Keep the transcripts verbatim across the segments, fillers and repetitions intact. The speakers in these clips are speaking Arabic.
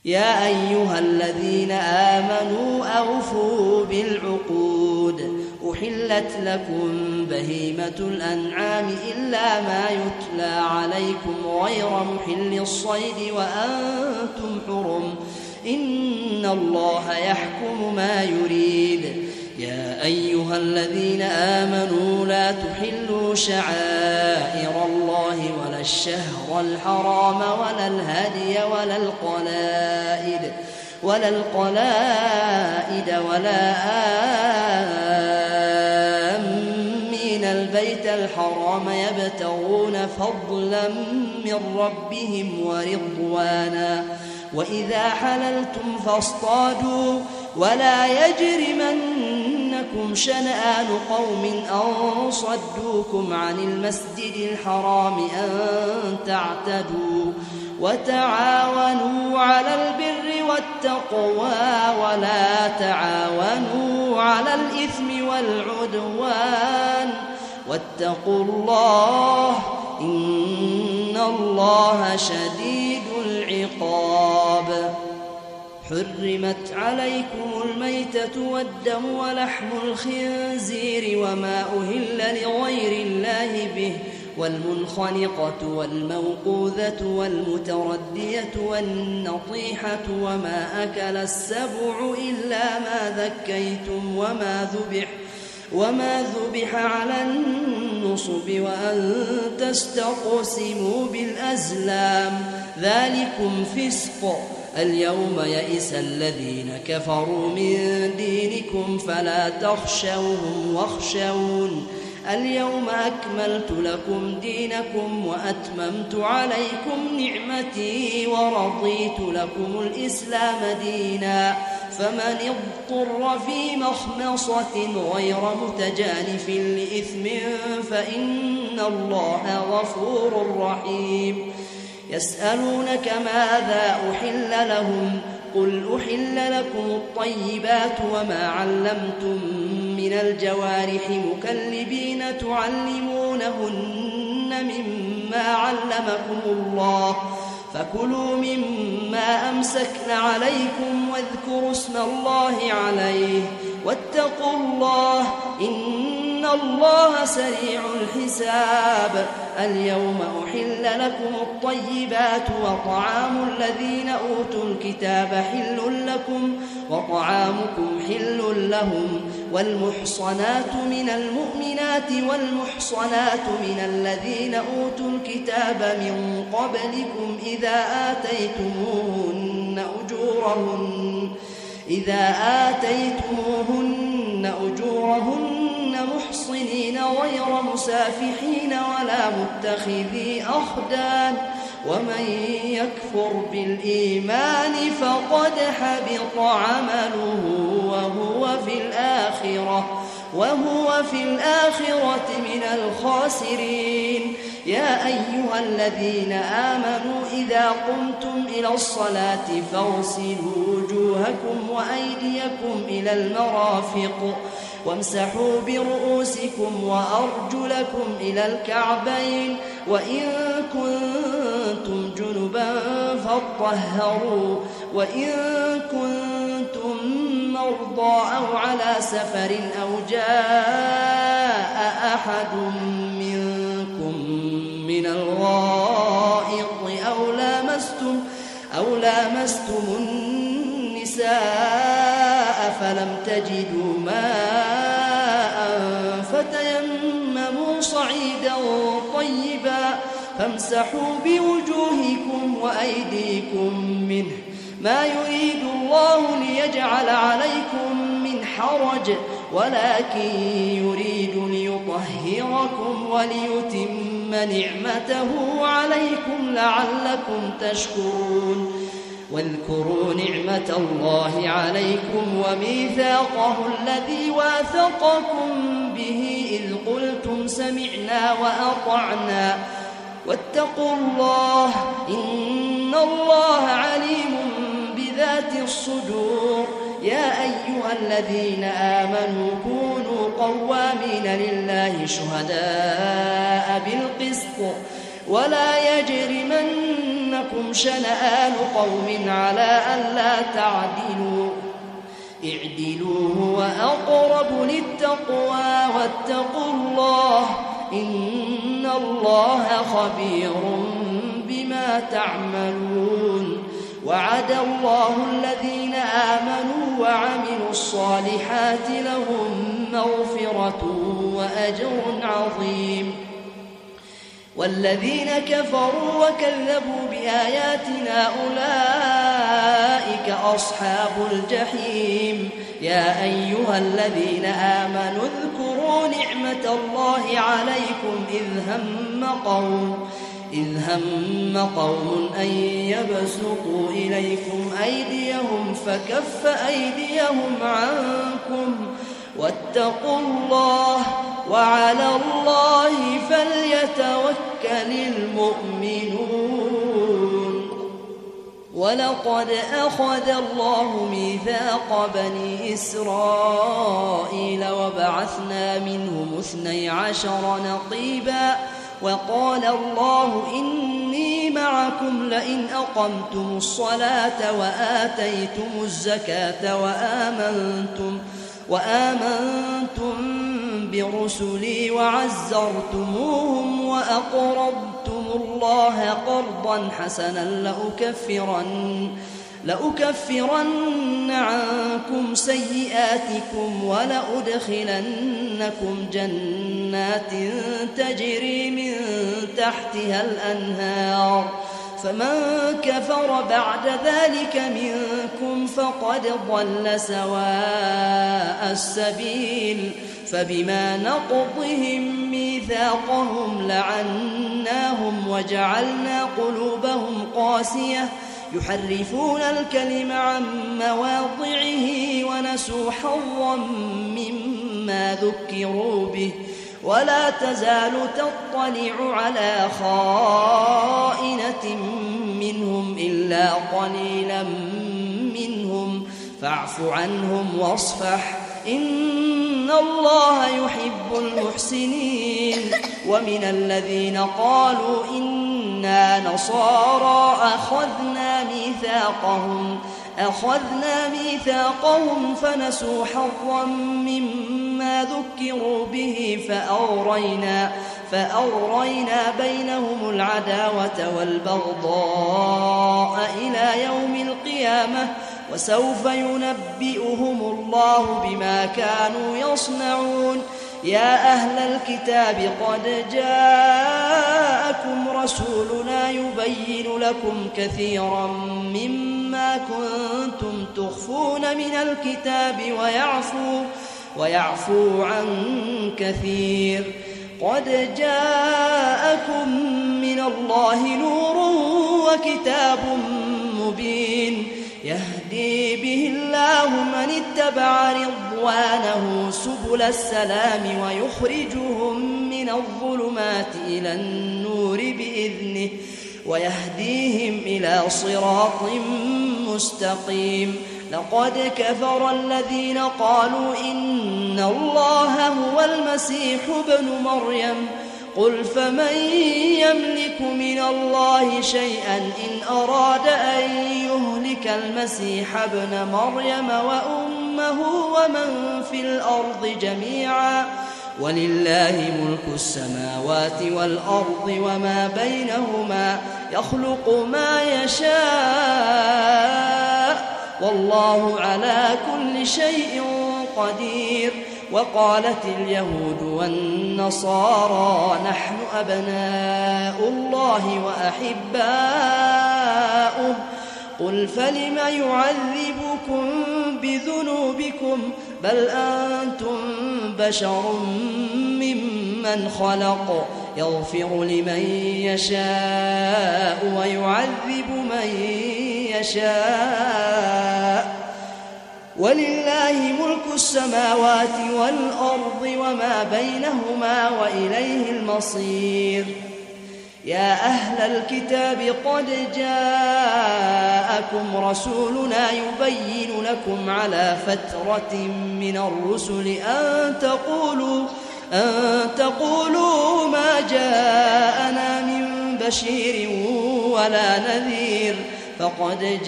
يا أيها الذين آمنوا أوفوا بالعقود أحلت لكم بهيمة الأنعام إلا ما يتلى عليكم غير محل الصيد وأنتم حرم إن الله يحكم ما يريد. يا أيها الذين آمنوا لا تحلوا شعائر الله ولا الشهر الحرام ولا الهدي ولا القلائد ولا القلائد ولا آمين البيت الحرام يبتغون فضلا من ربهم ورضوانا وإذا حللتم فاصطادوا ولا يجرمنكم شنآن قوم أن صدوكم عن المسجد الحرام أن تعتدوا وتعاونوا على البر والتقوى ولا تعاونوا على الإثم والعدوان واتقوا الله إن الله شديد العقاب. حرمت عليكم الميتة والدم ولحم الخنزير وما أهل لغير الله به والمنخنقة والموقوذة والمتردية والنطيحة وما أكل السبع إلا ما ذكيتم وما ذبح وما ذبح على النصب وأن تستقسموا بالأزلام ذلكم فسق. اليوم يئس الذين كفروا من دينكم فلا تخشوهم واخشون اليوم أكملت لكم دينكم وأتممت عليكم نعمتي ورضيت لكم الإسلام دينا فمن اضطر في مخمصة غير متجانف لإثم فإن الله غفور رحيم. يسألونك ماذا أحل لهم قل أحل لكم الطيبات وما علمتم من الجوارح مكلبين تعلمونهن مما علمكم الله فكلوا مما أمسكن عليكم واذكروا اسم الله عليه واتقوا الله إن الله سريع الحساب. اليوم أحل لكم الطيبات وطعام الذين أوتوا الكتاب حل لكم وطعامكم حل لهم والمحصنات من المؤمنات والمحصنات من الذين أوتوا الكتاب من قبلكم إذا آتيتموهن أجورهن إذا آتيتموهن أجورهن محصنين غير مسافحين ولا متخذي أخدان ومن يكفر بالإيمان فقد حبط عمله وهو في الآخرة وهو في الآخرة من الخاسرين. يا أيها الذين آمنوا إذا قمتم إلى الصلاة فاغسلوا وجوهكم وأيديكم إلى المرافق وامسحوا برؤوسكم وأرجلكم إلى الكعبين وإن كنتم جنبا فاطهروا وإن كنتم مرضى أو على سفر أو جاء أحد منكم من الغائط أو لامستم أو لامستم النساء فلم تجدوا ماء فتيمموا صعيدا طيبا فامسحوا بوجوهكم وأيديكم منه ما يريد الله ليجعل عليكم من حرج ولكن يريد ليطهركم وليتم نعمته عليكم لعلكم تشكرون. واذكروا نعمة الله عليكم وميثاقه الذي واثقكم به إذ قلتم سمعنا وأطعنا واتقوا الله إن الله عليم بذات الصدور. يا أيها الذين آمنوا كونوا قوامين لله شهداء بالقسط ولا يجرمنكم يجرمنكم شنآن قوم على ألا تعدلوا اعدلوا هو أقرب للتقوى واتقوا الله إن الله خبير بما تعملون وعد الله الذين آمنوا وعملوا الصالحات لهم مغفرة وأجر عظيم والذين كفروا وكذبوا بآياتنا أولئك أصحاب الجحيم يا أيها الذين آمنوا اذكروا نعمة الله عليكم إذ هم قوم إذ هم قوم أن يبسطوا إليكم أيديهم فكف أيديهم عنكم واتقوا الله وعلى الله فليتوكل المؤمنون ولقد أخذ الله ميثاق بني إسرائيل وبعثنا منهم اثني عشر نقيبا وقال الله إني معكم لئن أقمتم الصلاة وآتيتم الزكاة وآمنتم وآمنتم برسلي وعزرتموهم وأقرضتم الله قرضا حسنا لأكفرن, لأكفرن عنكم سيئاتكم ولأدخلنكم جنات تجري من تحتها الأنهار فمن كفر بعد ذلك منكم فقد ضل سواء السبيل فبما نقضهم ميثاقهم لعناهم وجعلنا قلوبهم قاسية يحرفون الكلم عن مواضعه ونسوا حظا مما ذكروا به ولا تزال تطلع على خائنة منهم إلا قليلا منهم فاعف عنهم واصفح إن الله يحب المحسنين ومن الذين قالوا إنا نصارى أخذنا ميثاقهم أخذنا ميثاقهم فنسوا حظا مما ذكروا به فأغرينا, فأغرينا بينهم العداوة والبغضاء إلى يوم القيامة وسوف ينبئهم الله بما كانوا يصنعون يا أهل الكتاب قد جاءكم رسولنا يبين لكم كثيرا مما كنتم تخفون من الكتاب ويعفو, ويعفو عن كثير قد جاءكم من الله نور وكتاب مبين يهدي به الله من اتبع رضوانه سبل السلام ويخرجهم من الظلمات إلى النور بإذنه ويهديهم إلى صراط مستقيم لقد كفر الذين قالوا إن الله هو المسيح ابن مريم قل فمن يملك من الله شيئا إن أراد أن يهلك المسيح ابن مريم وأمه ومن في الأرض جميعا ولله ملك السماوات والأرض وما بينهما يخلق ما يشاء والله على كل شيء قدير وقالت اليهود والنصارى نحن أبناء الله وأحباؤه قل فلم يعذبكم بذنوبكم بل أنتم بشر ممن خلق يغفر لمن يشاء ويعذب من يشاء ولله ملك السماوات والأرض وما بينهما وإليه المصير يا أهل الكتاب قد جاءكم رسولنا يبين لكم على فترة من الرسل أن تقولوا, أن تقولوا ما جاءنا من بشير ولا نذير فقد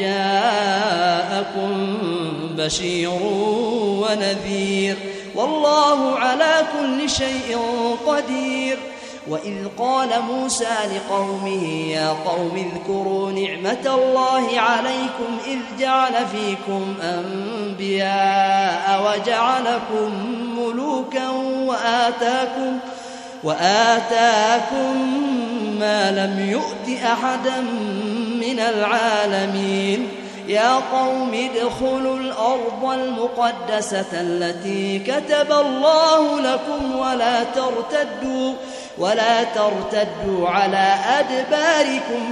جاءكم بشير ونذير والله على كل شيء قدير. وإذ قال موسى لقومه يا قوم اذكروا نعمة الله عليكم إذ جعل فيكم أنبياء وجعلكم ملوكا وآتاكم, وآتاكم ما لم يؤت أحدا من العالمين. يا قوم ادخلوا الأرض المقدسة التي كتب الله لكم ولا ترتدوا ولا ترتدوا على أدباركم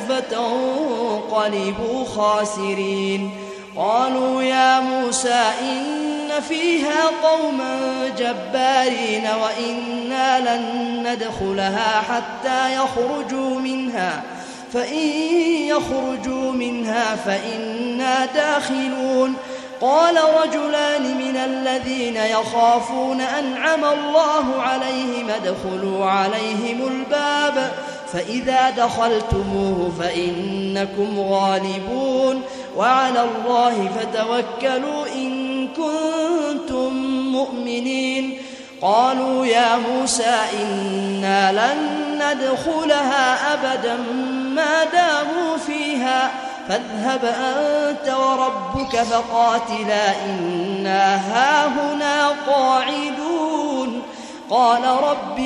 فتنقلبوا خاسرين. قالوا يا موسى إن فيها قوما جبارين وإنا لن ندخلها حتى يخرجوا منها فإن يخرجوا منها فإنا داخلون. قال رجلان من الذين يخافون أنعم الله عليهم ادخلوا عليهم الباب فإذا دخلتموه فإنكم غالبون وعلى الله فتوكلوا إن كنتم مؤمنين. قالوا يا موسى إنا لن ندخلها أبدا ما داموا فيها فاذهب أنت وربك فقاتلا إنا هاهنا قاعدون. قال رب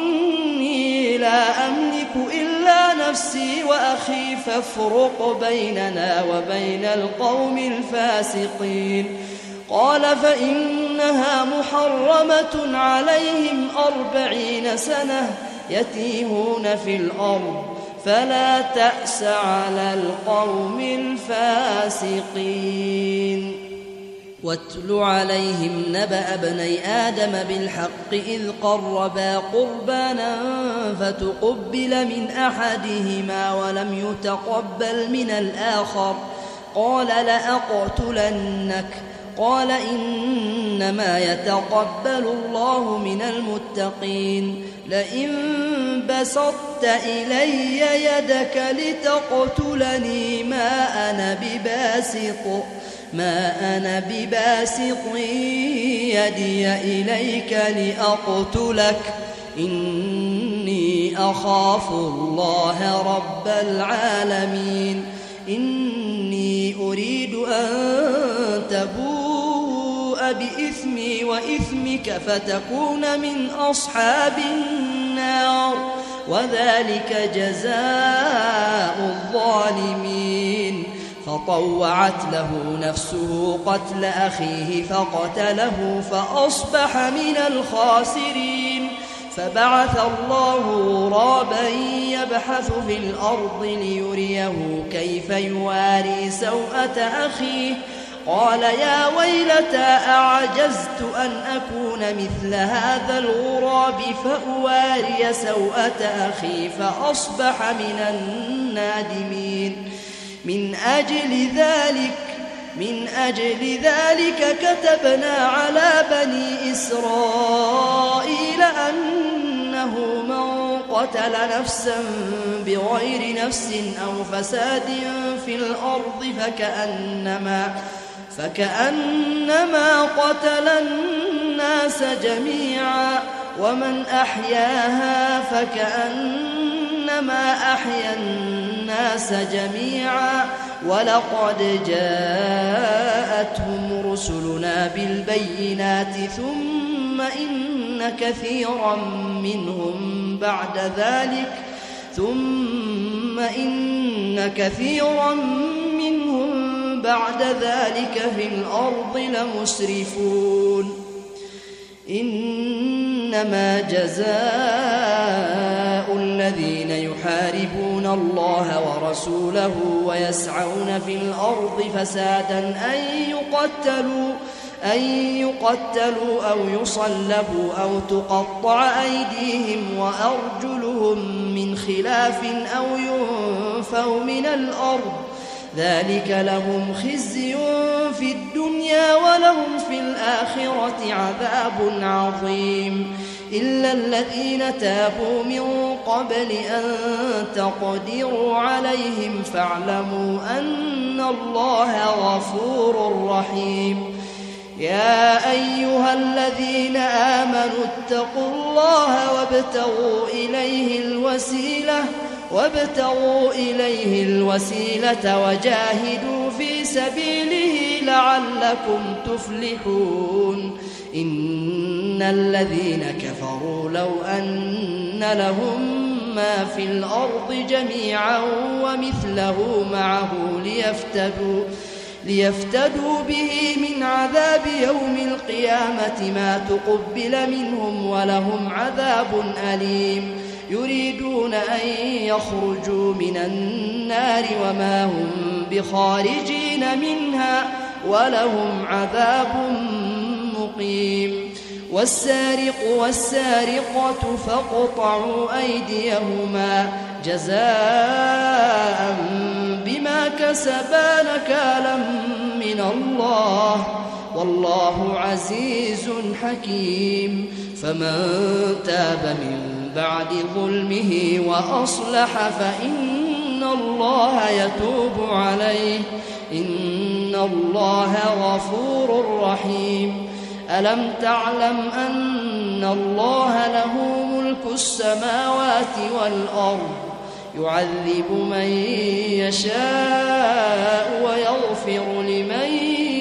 إني لا أملك إلا نفسي وأخي فافرق بيننا وبين القوم الفاسقين. قال فإنها محرمة عليهم أربعين سنة يتيهون في الأرض فلا تأس على القوم الفاسقين. واتل عليهم نبأ ابني آدم بالحق إذ قربا قربانا فتقبل من أحدهما ولم يتقبل من الآخر قال لأقتلنك قال إنما يتقبل الله من المتقين. لئن بسطت إلي يدك لتقتلني ما أنا بباسط ما أنا بباسط يدي إليك لأقتلك إني أخاف الله رب العالمين. إني أريد أن تبوء بإثمي وإثمك فتكون من أصحاب النار وذلك جزاء الظالمين. فطوعت له نفسه قتل أخيه فقتله فأصبح من الخاسرين. فبعث الله غرابا يبحث في الأرض ليريه كيف يواري سوءة أخيه قال يا ويلتى أعجزت أن أكون مثل هذا الغراب فأواري سوءة أخي فأصبح من النادمين. من أجل ذلك من أجل ذلك كتبنا على بني إسرائيل أنه من قتل نفسا بغير نفس أو فساد في الأرض فكأنما فكأنما قتل الناس جميعا ومن أحياها فكأنما أحيا الناس جميعا ولقد جاءتهم رسلنا بالبينات ثم إن كثيرا منهم بعد ذلك ثم إن كثيرا منهم بعد ذلك في الأرض لمسرفون. إنما جزاء الذين يحاربون الله ورسوله ويسعون في الأرض فسادا أن يقتلوا أن يقتلوا أو يصلبوا أو تقطع أيديهم وأرجلهم من خلاف أو ينفوا من الأرض ذلك لهم خزي في الدنيا ولهم في الآخرة عذاب عظيم. إلا الذين تابوا من قبل أن تقدروا عليهم فاعلموا أن الله غفور رحيم. يا أيها الذين آمنوا اتقوا الله وابتغوا إليه الوسيلة وابتغوا إليه الوسيلة وجاهدوا في سبيله لعلكم تفلحون. إن الذين كفروا لو أن لهم ما في الأرض جميعا ومثله معه ليفتدوا ليفتدوا به من عذاب يوم القيامة ما تقبل منهم ولهم عذاب أليم. يريدون أن يخرجوا من النار وما هم بخارجين منها ولهم عذاب مقيم. والسارق والسارقة فاقطعوا أيديهما جزاء بما كسبا نكالا من الله والله عزيز حكيم. فمن تاب من بعد ظلمه وأصلح فإن الله يتوب عليه إن الله غفور رحيم. ألم تعلم أن الله له ملك السماوات والأرض يعذب من يشاء ويغفر لمن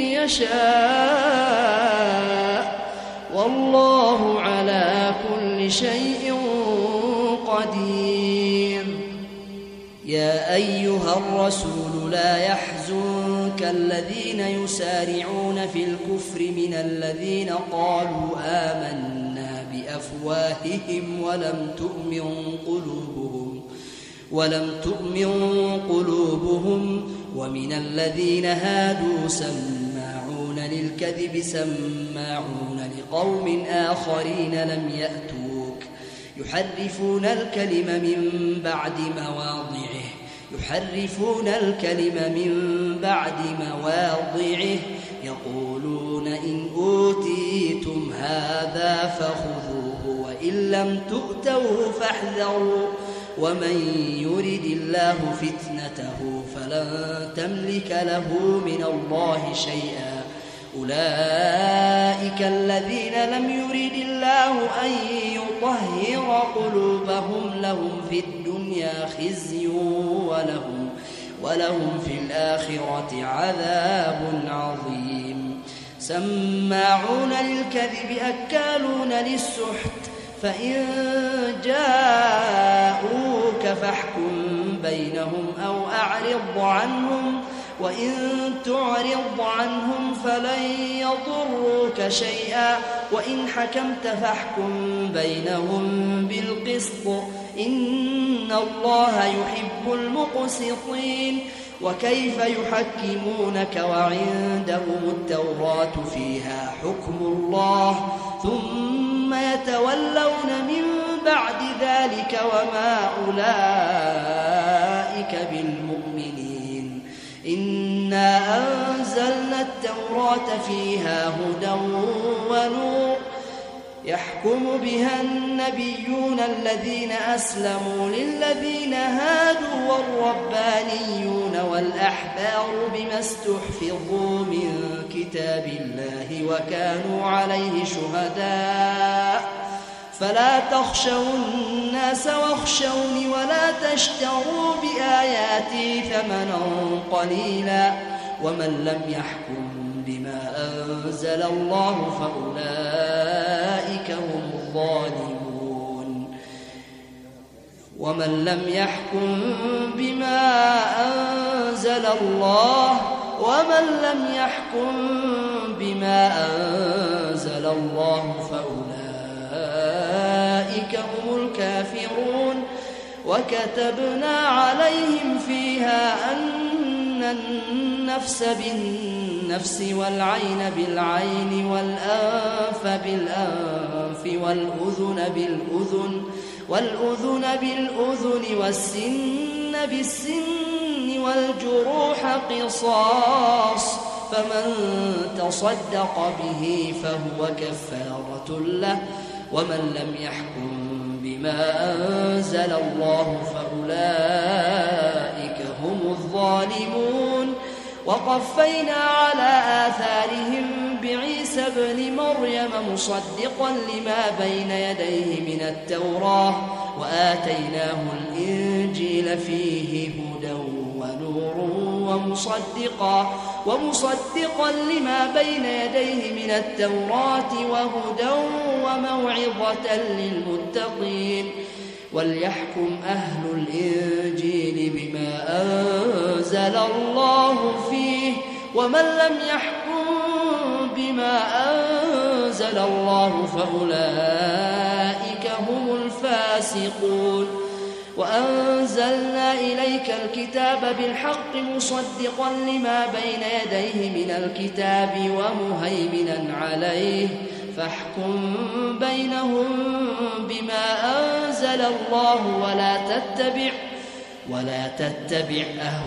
يشاء والله على كل شيء قدير. يا أيها الرسول لا يحزنك الذين يسارعون في الكفر من الذين قالوا آمنا بأفواههم ولم تؤمن قلوبهم ولم تؤمن قلوبهم ومن الذين هادوا سماعون للكذب سماعون لقوم آخرين لم يأتوك يحرفون الكلم من بعد مواضعه يحرفون الكلم من بعد مواضعه يقولون إن أوتيتم هذا فخذوه وإن لم تؤتوه فاحذروا ومن يرد الله فتنته فلن تملك له من الله شيئا. أولئك الذين لم يرد الله أن يطهر قلوبهم لهم في الدنيا خزي ولهم, ولهم في الآخرة عذاب عظيم. سماعون للكذب أكالون للسحت فإن جاءوك فاحكم بينهم أو أعرض عنهم وإن تعرض عنهم فلن يضروك شيئا وإن حكمت فاحكم بينهم بالقسط إن الله يحب المقسطين. وكيف يحكمونك وعندهم التوراة فيها حكم الله ثم يتولون من بعد ذلك وما أولئك بالمؤمنين. إنا أنزلنا التوراة فيها هدى ونور يحكم بها النبيون الذين أسلموا للذين هادوا والربانيون والأحبار بما استحفظوا من كتاب الله وكانوا عليه شهداء فلا تخشوا الناس واخشوني ولا تشتروا بآياتي ثمنا قليلا ومن لم يحكم بما أنزل الله فأولئك هم الظالمون. ومن لم يحكم بما أنزل الله ومن لم يحكم بما أنزل الله فأولئك هم الكافرون. وكتبنا عليهم فيها أن النفس بالنفس والعين بالعين والأنف بالأنف والأذن بالأذن والأذن بالأذن والسن بالسن والجروح قصاص فمن تصدق به فهو كفارة له ومن لم يحكم بما أنزل الله فأولئك هم الظالمون. وقفينا على آثارهم بعيسى ابن مريم مصدقا لما بين يديه من التوراة وآتيناه الإنجيل فيه هدى ونور ومصدقا, ومصدقا لما بين يديه من التوراة وهدى وموعظة للمتقين. وليحكم أهل الإنجيل بما أنزل الله فيه، ومن لم يحكم بما أنزل الله فأولئك هم الفاسقون. وأنزلنا إليك الكتاب بالحق مصدقا لما بين يديه من الكتاب ومهيمنا عليه، فاحكم بينهم بما أنزل الله ولا تتبع ولا تتبع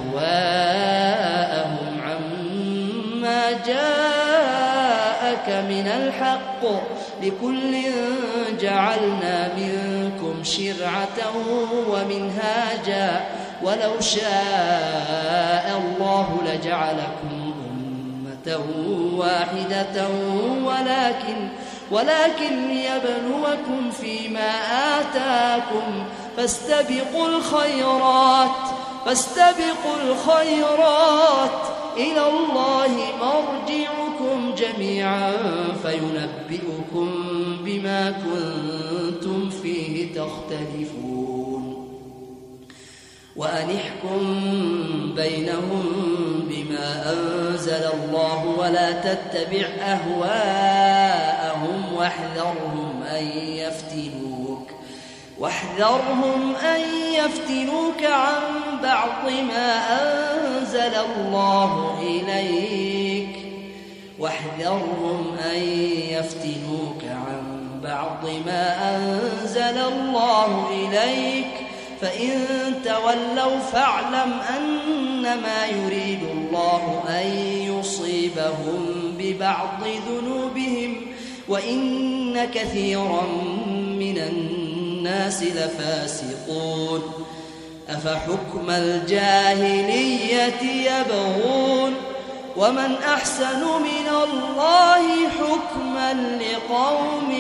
أهواءهم عما جاءك من الحق، لكل جعلنا منكم شرعة ومنهاجا، ولو شاء الله لجعلكم أمة واحدة ولكن ولكن ليبلوكم فيما آتاكم، فاستبقوا الخيرات فاستبقوا الخيرات إلى الله مرجعكم جميعا فينبئكم بما كنتم فيه تختلفون. وأن احكم بينهم بما أنزل الله ولا تتبع أهواءهم واحذرهم أن يفتنوك واحذرهم أن يفتنوك عن بعض ما أنزل الله إليك واحذرهم أن يفتنوك عن بعض ما أنزل الله إليك فإن تولوا فاعلم أنما يريد الله أن يصيبهم ببعض ذنوبهم وإن كثيرا من الناس لفاسقون. أفحكم الجاهلية يبغون ومن أحسن من الله حكما لقوم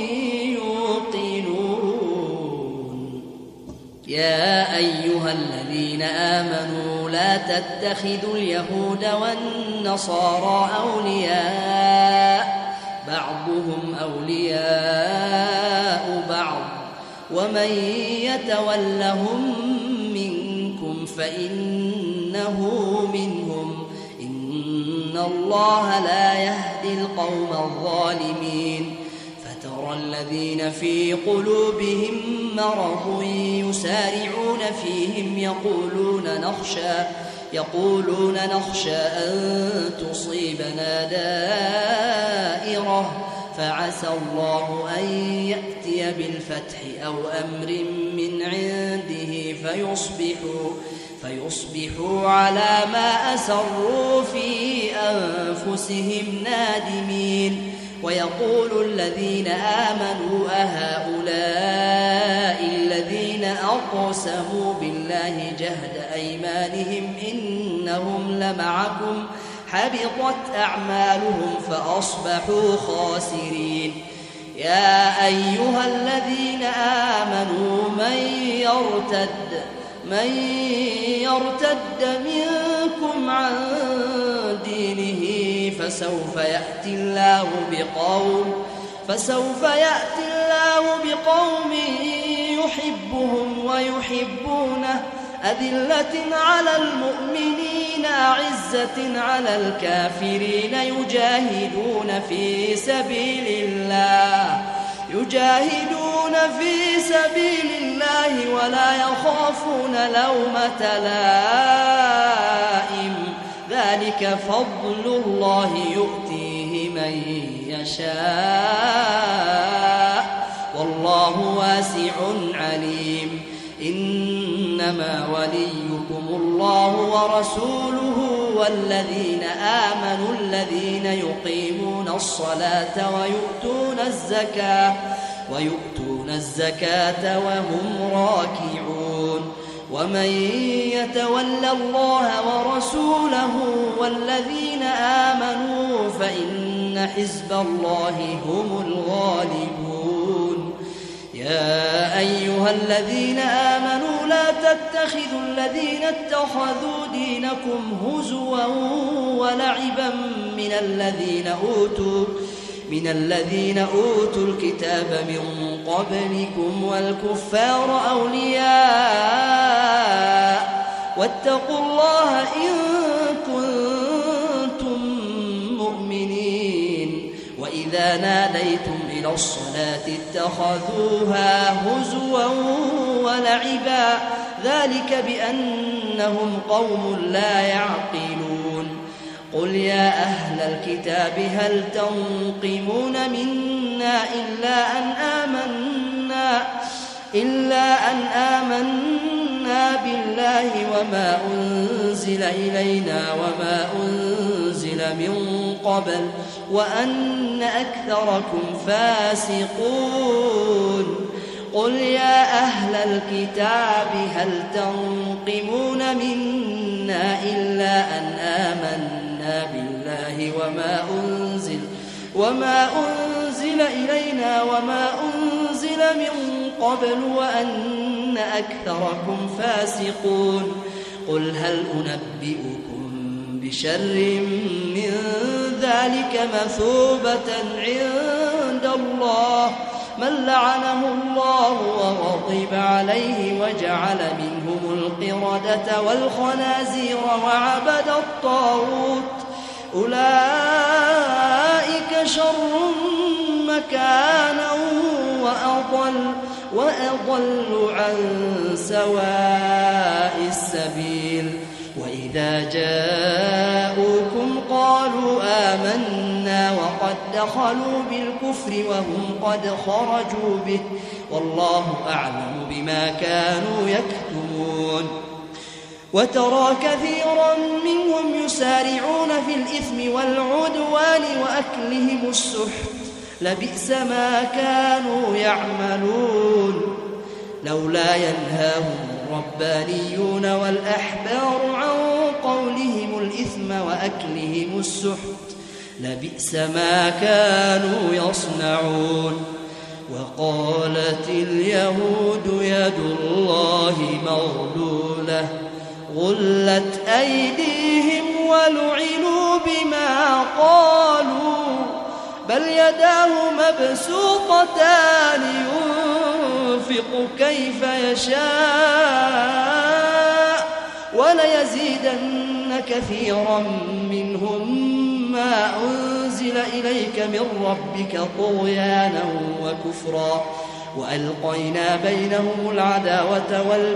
يوقنون. يا أيها الذين آمنوا لا تتخذوا اليهود والنصارى أولياء بعضهم أولياء بعض ومن يتولهم منكم فإنه منهم إن الله لا يهدي القوم الظالمين. فترى الذين في قلوبهم مرض يسارعون فيهم يقولون نخشى يقولون نخشى أن تصيبنا دائرة فعسى الله أن يأتي بالفتح أو أمر من عنده فيصبحوا فيصبحوا على ما أسروا في أنفسهم نادمين. ويقول الذين آمنوا أهؤلاء الذين أقسموا بالله جهد أيمانهم إنهم لمعكم حبطت أعمالهم فأصبحوا خاسرين. يا أيها الذين آمنوا من يرتد من يرتد منكم عن دينه فسوف يأتي الله بقوم فسوف يأتي الله بقوم يحبهم ويحبونه أذلة على المؤمنين أعزة على الكافرين يجاهدون في سبيل الله يجاهدون في سبيل الله ولا يخافون لومة لائم ذلك فضل الله يؤتيه من يشاء والله واسع عليم. إنما وليكم الله ورسوله والذين آمنوا الذين يقيمون الصلاة ويؤتون الزكاة ويؤتون الزكاة وهم راكعون ومن يتول الله ورسوله والذين آمنوا فإن حزب الله هم الغالبون يا أيها الذين آمنوا لا تتخذوا الذين اتخذوا دينكم هزوا ولعبا من الذين أوتوا من الذين أوتوا الكتاب من قبلكم والكفار أولياء واتقوا الله إن كنتم مؤمنين وإذا ناديتم إلى الصلاة اتخذوها هزوا ولعبا ذلك بأنهم قوم لا يعقلون قل يا أهل الكتاب هل تنقمون منا إلا أن آمنا إلا أن آمنا بالله وما أنزل إلينا وما أنزل من قبل وأن أكثركم فاسقون قل يا أهل الكتاب هل تنقمون منا إلا أن آمنا بالله وما أنزل وما أنزل إلينا وما أنزل من قبل وأن أكثركم فاسقون قل هل أنبئكم بشر من ذلك مثوبة عند الله من لعنه الله وغضب عليه وجعل منهم القردة والخنازير وعبد الطاغوت أولئك شر مكانا وأضل وأضل عن سواء السبيل وإذا جاءوكم قالوا آمنا وقد دخلوا بالكفر وهم قد خرجوا به والله أعلم بما كانوا يكتمون وترى كثيرا منهم يسارعون في الإثم والعدوان وأكلهم السحت لبئس ما كانوا يعملون لولا ينهاهم الربانيون والأحبار عن قولهم الإثم وأكلهم السحت لبئس ما كانوا يصنعون وقالت اليهود يد الله مغلولة غلت أيديهم ولعنوا بما قالوا بل يداه مبسوطتان ينفق كيف يشاء وليزيدن كثيرا منهم ما أنزل إليك من ربك طغيانا وكفرا وألقينا بينهم العداوة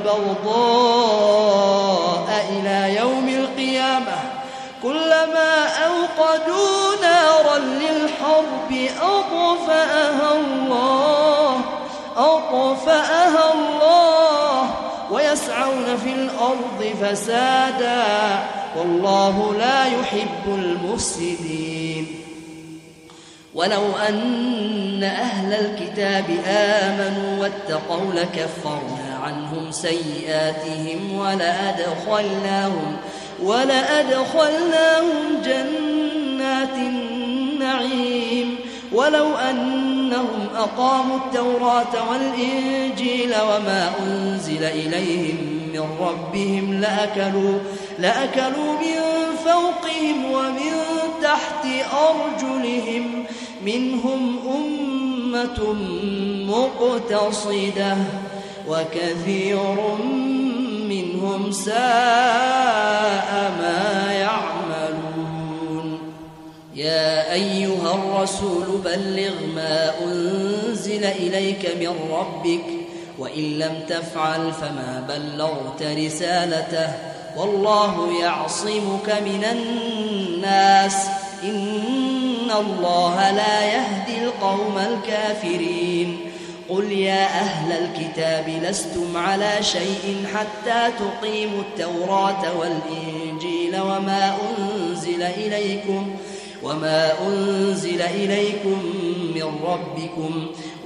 والبغضاء إلى يوم القيامة كلما أوقدوا نارا للحرب أطفأها الله أطفأها الله ويسعون في الأرض فسادا والله لا يحب المفسدين ولو أن أهل الكتاب آمنوا واتقوا لكفرنا عنهم سيئاتهم ولأدخلناهم ولأدخلناهم جنات النعيم ولو أنهم أقاموا التوراة والإنجيل وما أنزل إليهم من ربهم لأكلوا, لأكلوا من فوقهم ومن تحت أرجلهم منهم أمة مقتصدة وكثير منهم ساء ما يعملون يا أيها الرسول بلغ ما أنزل إليك من ربك وإن لم تفعل فما بلغت رسالته والله يعصمك من الناس إن الله لا يهدي القوم الكافرين قل يا أهل الكتاب لستم على شيء حتى تقيموا التوراة والإنجيل وما أنزل إليكم وما أنزل إليكم من ربكم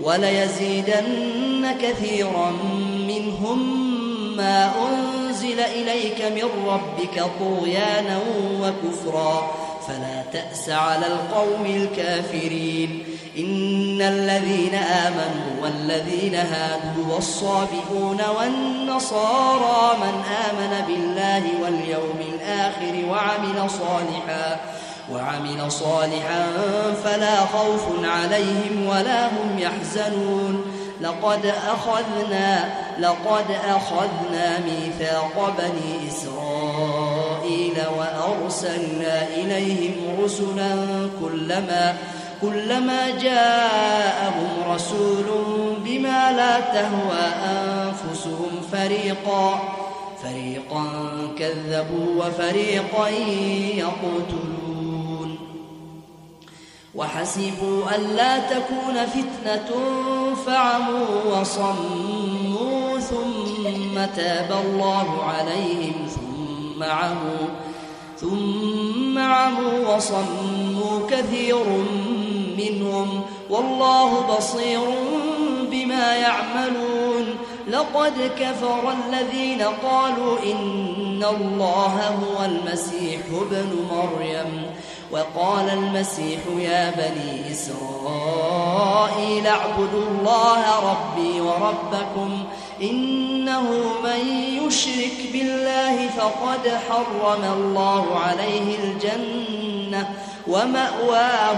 وليزيدن كثيرا منهم ما أنزل إليك من ربك طغيانا وكفرا فلا تأس على القوم الكافرين. إن الذين آمنوا والذين هادوا والصابئون والنصارى من آمن بالله واليوم الآخر وعمل صالحا وعمل صالحا فلا خوف عليهم ولا هم يحزنون. لقد أخذنا لقد أخذنا ميثاق بني إسرائيل وأرسلنا إليهم رسلا كلما كلما جاءهم رسول بما لا تهوى أنفسهم فريقا فريقا كذبوا وفريقا يقتلون. وحسبوا ألا تكون فتنة فعموا وصموا ثم تاب الله عليهم ثم عموا ثم عموا وصموا كثير منهم والله بصير بما يعملون. لقد كفر الذين قالوا إن الله هو المسيح ابن مريم وقال المسيح يا بني إسرائيل اعبدوا الله ربي وربكم إنه من يشرك بالله فقد حرم الله عليه الجنة ومأواه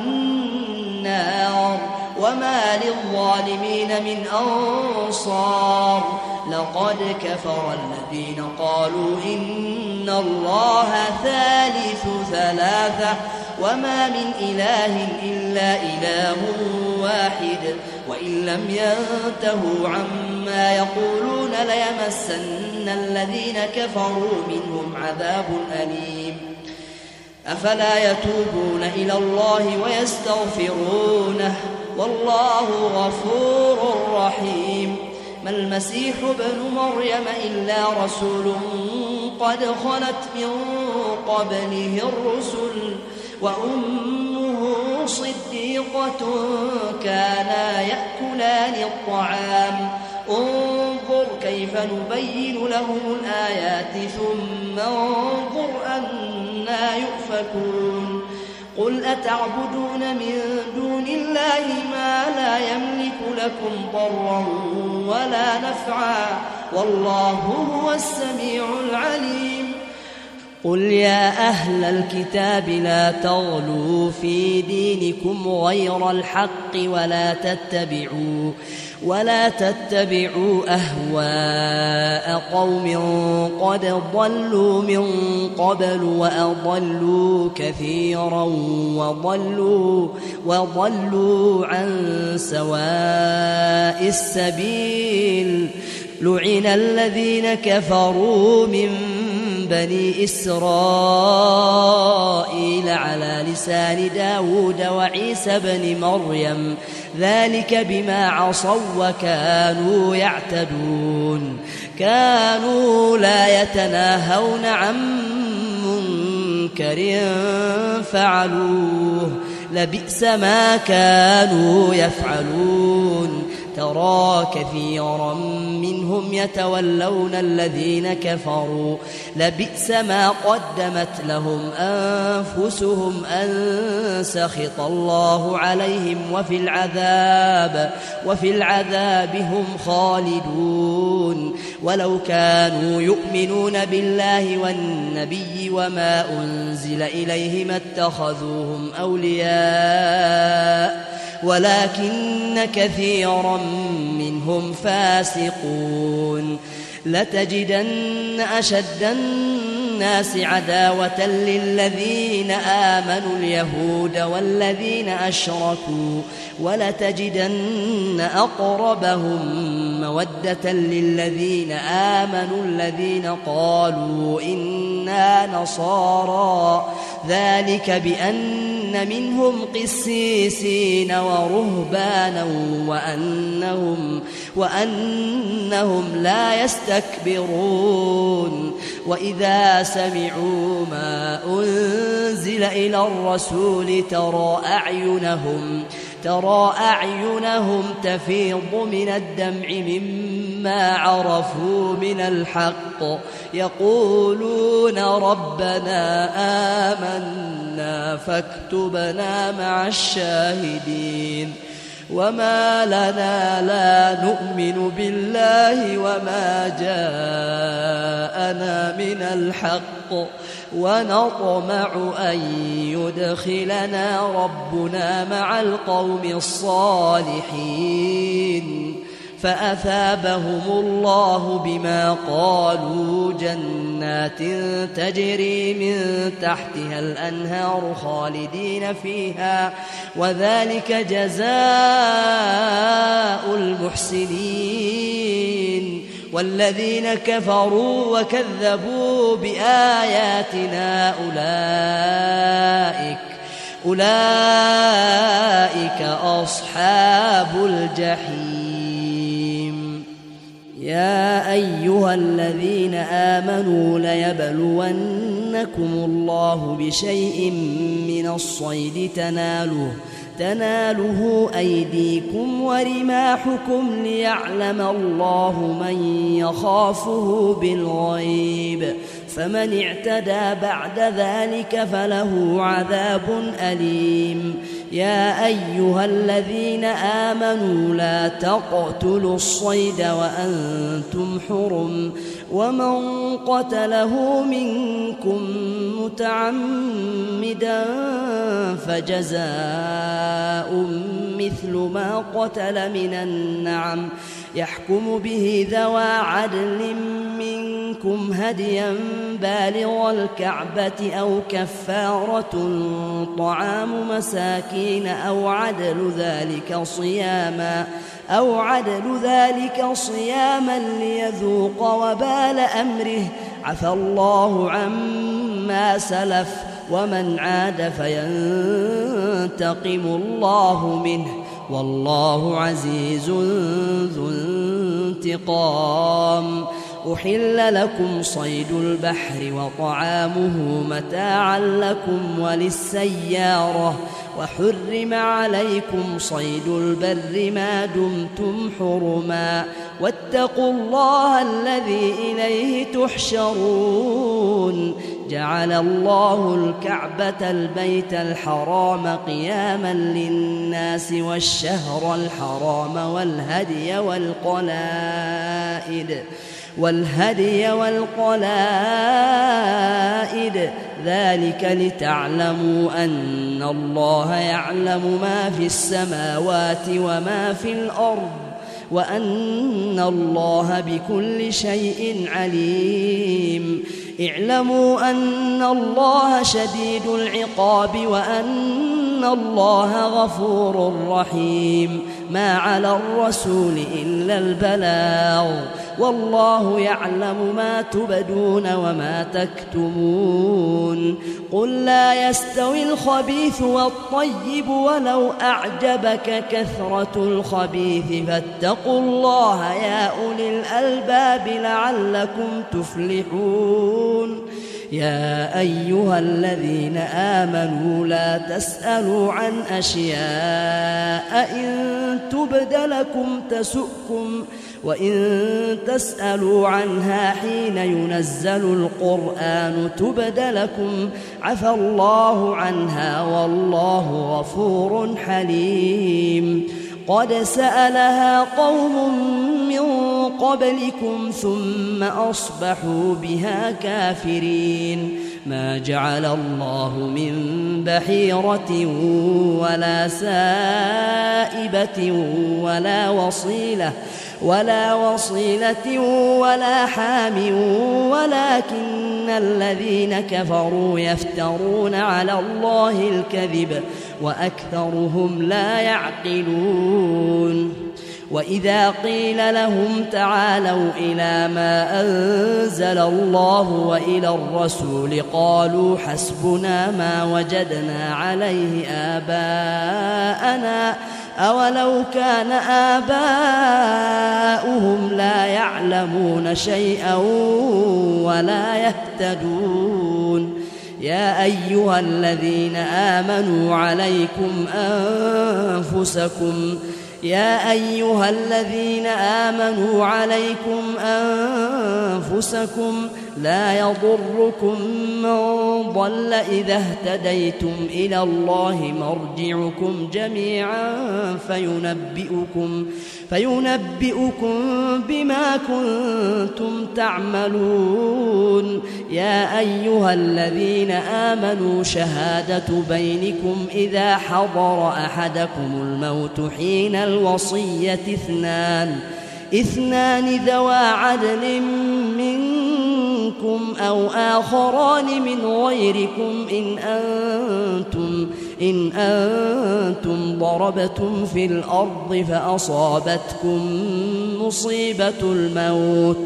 النار وما للظالمين من أنصار. لقد كفر الذين قالوا إن الله ثالث ثلاثة وما من إله إلا إله واحد وإن لم ينتهوا عما يقولون ليمسن الذين كفروا منهم عذاب أليم. أفلا يتوبون إلى الله ويستغفرونه والله غفور رحيم. ما المسيح ابن مريم إلا رسول قد خلت من قبله الرسل وأمه صديقة كانا يأكلان الطعام انظر كيف نبين لهم الآيات ثم انظر أنا يؤفكون. قل أتعبدون من دون الله ما لا يملك لكم ضرا ولا نفعا والله هو السميع العليم. قل يا أهل الكتاب لا تغلوا في دينكم غير الحق ولا تتبعوا ولا تتبعوا أهواء قوم قد ضلوا من قبل وأضلوا كثيرا وضلوا وضلوا عن سواء السبيل. لعن الذين كفروا من بني إسرائيل على لسان داود وعيسى بن مريم ذلك بما عصوا وكانوا يعتدون. كانوا لا يتناهون عن منكر فعلوه لبئس ما كانوا يفعلون. ترى كثيرا منهم يتولون الذين كفروا لبئس ما قدمت لهم أنفسهم أن سخط الله عليهم وفي العذاب وفي العذاب هم خالدون. ولو كانوا يؤمنون بالله والنبي وما أنزل إليه ما اتخذوهم أولياء ولكن كثيرا منهم فاسقون. لتجدن أشد الناس عداوة للذين آمنوا اليهود والذين أشركوا ولتجدن أقربهم مودة للذين آمنوا الذين قالوا إنا نصارى ذلك بأن منهم قسيسين ورهبانا وأنهم, وأنهم لا يستكبرون. وإذا سمعوا ما أنزل إلى الرسول ترى أعينهم ترى أعينهم تفيض من الدمع مما عرفوا من الحق يقولون ربنا آمنا فاكتبنا مع الشاهدين وما لنا لا نؤمن بالله وما جاءنا من الحق ونطمع أن يدخلنا ربنا مع القوم الصالحين فأثابهم الله بما قالوا جنات تجري من تحتها الأنهار خالدين فيها وذلك جزاء المحسنين والذين كفروا وكذبوا بآياتنا أولئك أولئك أصحاب الجحيم يا أيها الذين آمنوا ليبلونكم الله بشيء من الصيد تناله تناله أيديكم ورماحكم ليعلم الله من يخافه بالغيب فمن اعتدى بعد ذلك فله عذاب أليم يا أيها الذين آمنوا لا تقتلوا الصيد وأنتم حرم ومن قتله منكم متعمدا فجزاء مثل ما قتل من النعم يحكم به ذوى عدل منكم هديا بالغ الكعبة أو كفارة طعام مساكين أو عدل ذلك صياما أو عدل ذلك صياما ليذوق وبال أمره عفى الله عما سلف ومن عاد فينتقم الله منه والله عزيز ذو انتقام أحل لكم صيد البحر وطعامه متاعا لكم وللسيارة وحرم عليكم صيد البر ما دمتم حرما واتقوا الله الذي إليه تحشرون جعل الله الكعبة البيت الحرام قياما للناس والشهر الحرام والهدي والقلائد والهدي والقلائد ذلك لتعلموا أن الله يعلم ما في السماوات وما في الأرض وأن الله بكل شيء عليم اعلموا أن الله شديد العقاب وأن الله غفور رحيم ما على الرسول إلا البلاغ والله يعلم ما تبدون وما تكتمون قل لا يستوي الخبيث والطيب ولو أعجبك كثرة الخبيث فاتقوا الله يا أولي الألباب لعلكم تفلحون يا أيها الذين آمنوا لا تسألوا عن أشياء إن تبد لكم تسؤكم وإن تسألوا عنها حين ينزل القرآن تبد لكم عفى الله عنها والله غفور حليم قد سألها قوم من قبلكم ثم أصبحوا بها كافرين ما جعل الله من بحيرة ولا سائبة ولا وصيلة ولا وصيلة ولا حام ولكن الذين كفروا يفترون على الله الكذب وأكثرهم لا يعقلون وإذا قيل لهم تعالوا إلى ما أنزل الله وإلى الرسول قالوا حسبنا ما وجدنا عليه آباءنا أولو كان آباؤهم لا يعلمون شيئا ولا يهتدون يا أيها الذين آمنوا عليكم أنفسكم يا أيها الذين آمنوا عليكم أنفسكم لا يضركم من ضل إذا اهتديتم إلى الله مرجعكم جميعا فينبئكم فينبئكم بما كنتم تعملون يا أيها الذين آمنوا شهادة بينكم إذا حضر أحدكم الموت حين الوصية اثنان اثنان ذوى عدل منكم أو آخران من غيركم إن أنتم إن أنتم ضربتم في الأرض فأصابتكم مصيبة الموت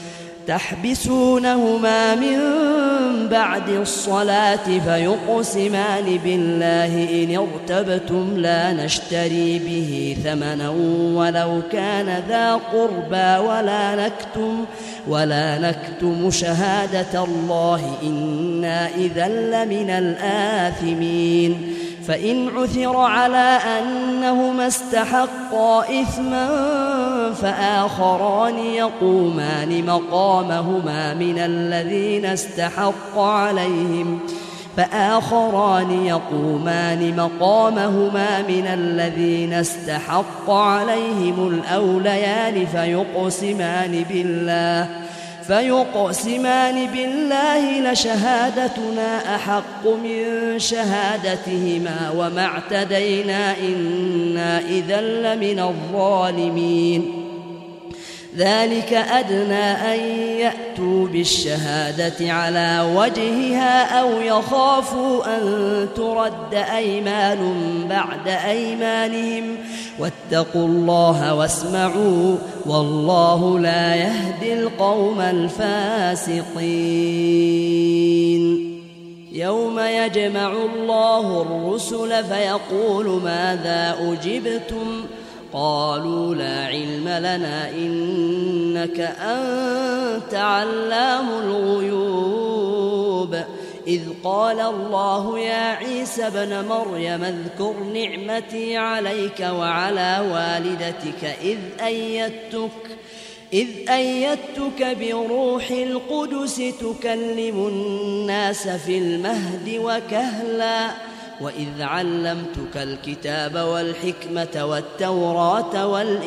تحبسونهما من بعد الصلاة فيقسمان بالله إن ارتبتم لا نشتري به ثمنا ولو كان ذا قربى ولا نكتم ولا نكتم شهادة الله إنا إذا لمن الآثمين فإن عثر على أنهما استحقا إثما فآخران يقومان مقامهما من الذين استحق عليهم فآخران يقومان مقامهما من الذين استحق عليهم الأوليان فيقسمان بالله فيقسمان بالله لشهادتنا أحق من شهادتهما وما اعتدينا إنا إذا لمن الظالمين ذلك أدنى أن يأتوا بالشهادة على وجهها أو يخافوا أن ترد أيمان بعد أيمانهم واتقوا الله واسمعوا والله لا يهدي القوم الفاسقين يوم يجمع الله الرسل فيقول ماذا أجبتم قالوا لا علم لنا إنك أنت علام الغيوب إذ قال الله يا عيسى ابن مريم اذكر نعمتي عليك وعلى والدتك إذ أيدتك إذ أيدتك بروح القدس تكلم الناس في المهد وكهلا وإذ علمتك الكتاب والحكمة والتوراة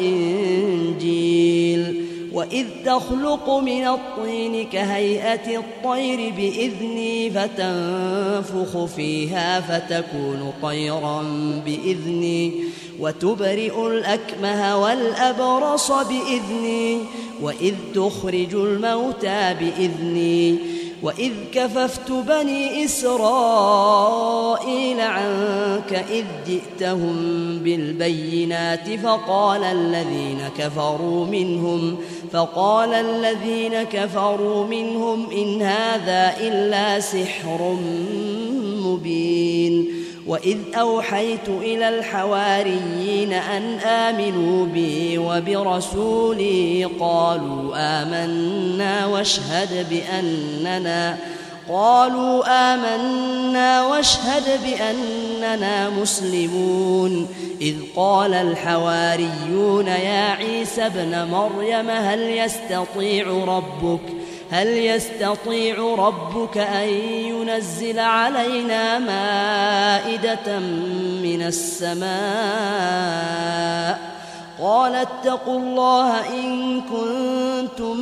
والإنجيل وإذ تخلق من الطين كهيئة الطير بإذني فتنفخ فيها فتكون طيرا بإذني وتبرئ الأكمه والأبرص بإذني وإذ تخرج الموتى بإذني وإذ كففت بني إسرائيل عنك إذ جئتهم بالبينات فقال الذين كفروا منهم فقال الذين كفروا منهم إن هذا إلا سحر مبين وإذ أوحيت إلى الحواريين أن آمنوا بي وبرسولي قالوا آمنا واشهد بأننا قالوا آمنا واشهد بأننا مسلمون إذ قال الحواريون يا عيسى ابن مريم هل يستطيع ربك هل يستطيع ربك أن ينزل علينا مائدة من السماء قال اتقوا الله إن كنتم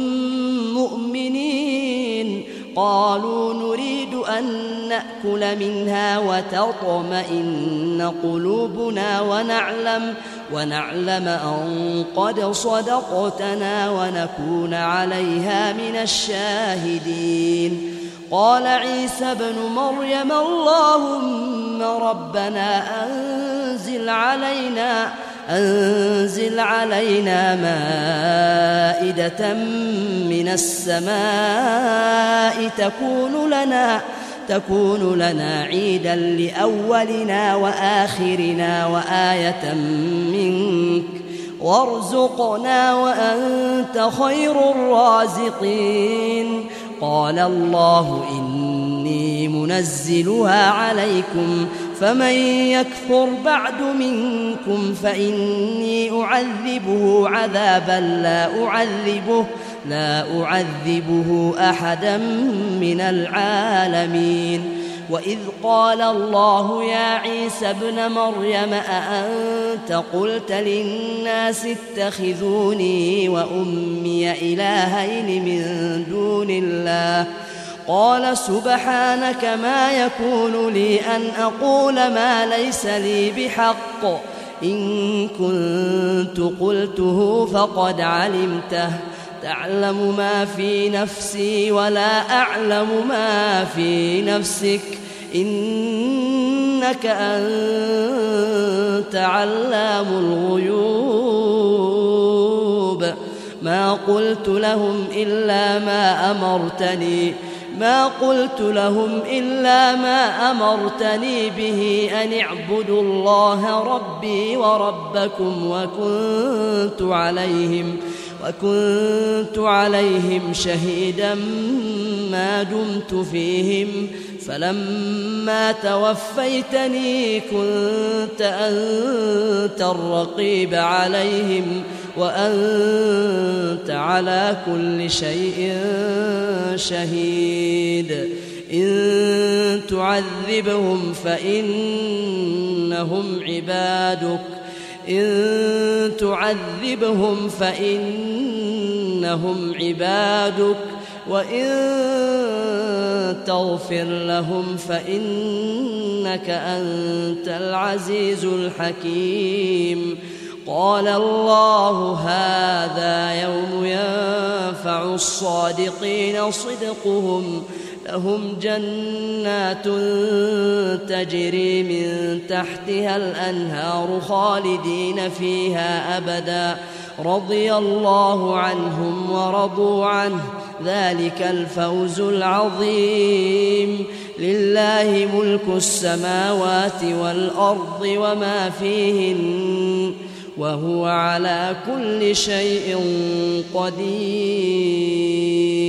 مؤمنين قالوا نريد أن نأكل منها وتطمئن قلوبنا ونعلم ونعلم أن قد صدقتنا ونكون عليها من الشاهدين قال عيسى ابن مريم اللهم ربنا أنزل علينا أنزل علينا مائدة من السماء تكون لنا تكون لنا عيدا لأولنا وآخرنا وآية منك وارزقنا وأنت خير الرازقين قال الله إني منزلها عليكم، فمن يكفر بعد منكم فإني أعذبه عذابا لا أعذبه لا أعذبه أحدا من العالمين. وإذ قال الله يا عيسى ابن مريم أأنت قلت للناس اتخذوني وأمي إلهين من دون الله؟ قال سبحانك ما يكون لي أن أقول ما ليس لي بحق، إن كنت قلته فقد علمته، تعلم ما في نفسي ولا أعلم ما في نفسك، إنك أنت علام الغيوب. ما قلت لهم إلا ما أمرتني ما قلت لهم إلا ما أمرتني به أن اعبدوا الله ربي وربكم، وكنت عليهم وكنت عليهم شهيدا ما دمت فيهم، فلما توفيتني كنت أنت الرقيب عليهم، وأنت على كل شيء شهيد. إن تعذبهم فإنهم عبادك إن تعذبهم فإنهم عبادك وإن تغفر لهم فإنك أنت العزيز الحكيم. قال الله هذا يوم ينفع الصادقين صدقهم، لهم جنات تجري من تحتها الأنهار خالدين فيها أبدا، رضي الله عنهم ورضوا عنه، ذلك الفوز العظيم. لله ملك السماوات والأرض وما فيهن، وهو على كل شيء قدير.